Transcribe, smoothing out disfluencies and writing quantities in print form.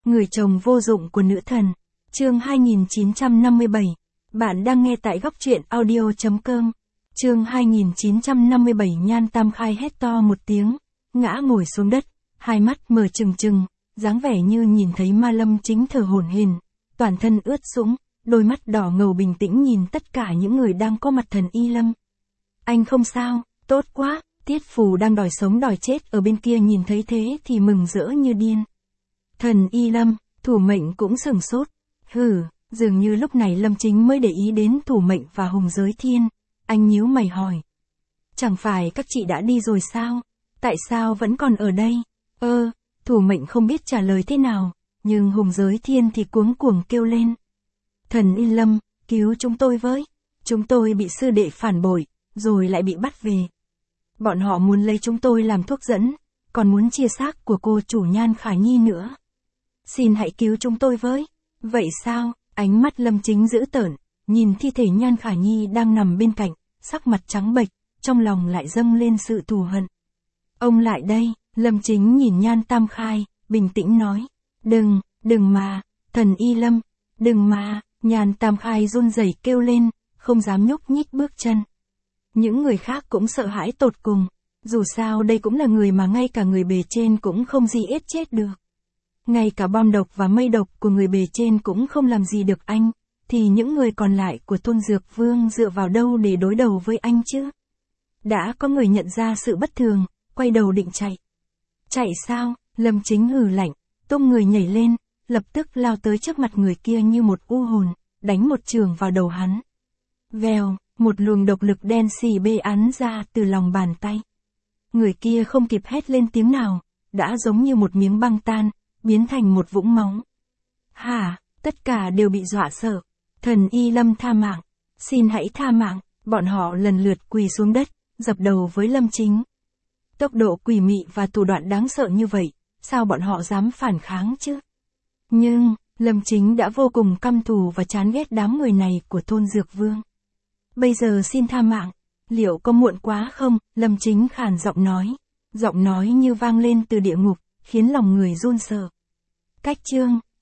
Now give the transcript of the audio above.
Người chồng vô dụng của nữ thần. Chương 2957. Bạn đang nghe tại góc truyện audio.com. Chương 2957. Nhan Tam Khai hét to một tiếng, ngã ngồi xuống đất, hai mắt mở trừng trừng, dáng vẻ như nhìn thấy ma lâm chính thở hổn hển, toàn thân ướt sũng, đôi mắt đỏ ngầu bình tĩnh nhìn tất cả những người đang có mặt thần Y Lâm. Anh không sao, tốt quá. Tiết Phù đang đòi sống đòi chết ở bên kia nhìn thấy thế thì mừng rỡ như điên. Thần Y Lâm, Thủ Mệnh cũng sửng sốt. Dường như lúc này Lâm Chính mới để ý đến Thủ Mệnh và Hùng Giới Thiên. Anh nhíu mày hỏi. Chẳng phải các chị đã đi rồi sao? Tại sao vẫn còn ở đây? Thủ Mệnh không biết trả lời thế nào, nhưng Hùng Giới Thiên thì cuống cuồng kêu lên. Thần Y Lâm, cứu chúng tôi với. Chúng tôi bị sư đệ phản bội, rồi lại bị bắt về. Bọn họ muốn lấy chúng tôi làm thuốc dẫn, còn muốn chia xác của cô chủ Nhan Khả Nhi nữa. Xin hãy cứu chúng tôi với. Vậy sao? Ánh mắt Lâm Chính dữ tợn, nhìn thi thể Nhan Khả Nhi đang nằm bên cạnh, sắc mặt trắng bệch, trong lòng lại dâng lên sự thù hận. Ông lại đây, Lâm Chính nhìn Nhan Tam Khai, bình tĩnh nói. Đừng mà, thần Y Lâm, đừng mà. Nhan Tam Khai run rẩy kêu lên, không dám nhúc nhích bước chân. Những người khác cũng sợ hãi tột cùng, dù sao đây cũng là người mà ngay cả người bề trên cũng không gì ết chết được. Ngay cả bom độc và mây độc của người bề trên cũng không làm gì được anh, thì những người còn lại của Tôn Dược Vương dựa vào đâu để đối đầu với anh chứ? Đã có người nhận ra sự bất thường, quay đầu định chạy. Chạy sao? Lâm Chính hừ lạnh, tung người nhảy lên, lập tức lao tới trước mặt người kia như một u hồn, đánh một chưởng vào đầu hắn. Vèo, một luồng độc lực đen xì bê án ra từ lòng bàn tay. Người kia không kịp hét lên tiếng nào, đã giống như một miếng băng tan, biến thành một vũng máu. Tất cả đều bị dọa sợ. Thần Y Lâm tha mạng, xin hãy tha mạng. Bọn họ lần lượt quỳ xuống đất, dập đầu với Lâm Chính. Tốc độ quỷ mị và thủ đoạn đáng sợ như vậy, sao bọn họ dám phản kháng chứ? Nhưng, Lâm Chính đã vô cùng căm thù và chán ghét đám người này của Tôn Dược Vương. Bây giờ xin tha mạng, liệu có muộn quá không? Lâm Chính khàn giọng nói như vang lên từ địa ngục, khiến lòng người run sợ. Cách chương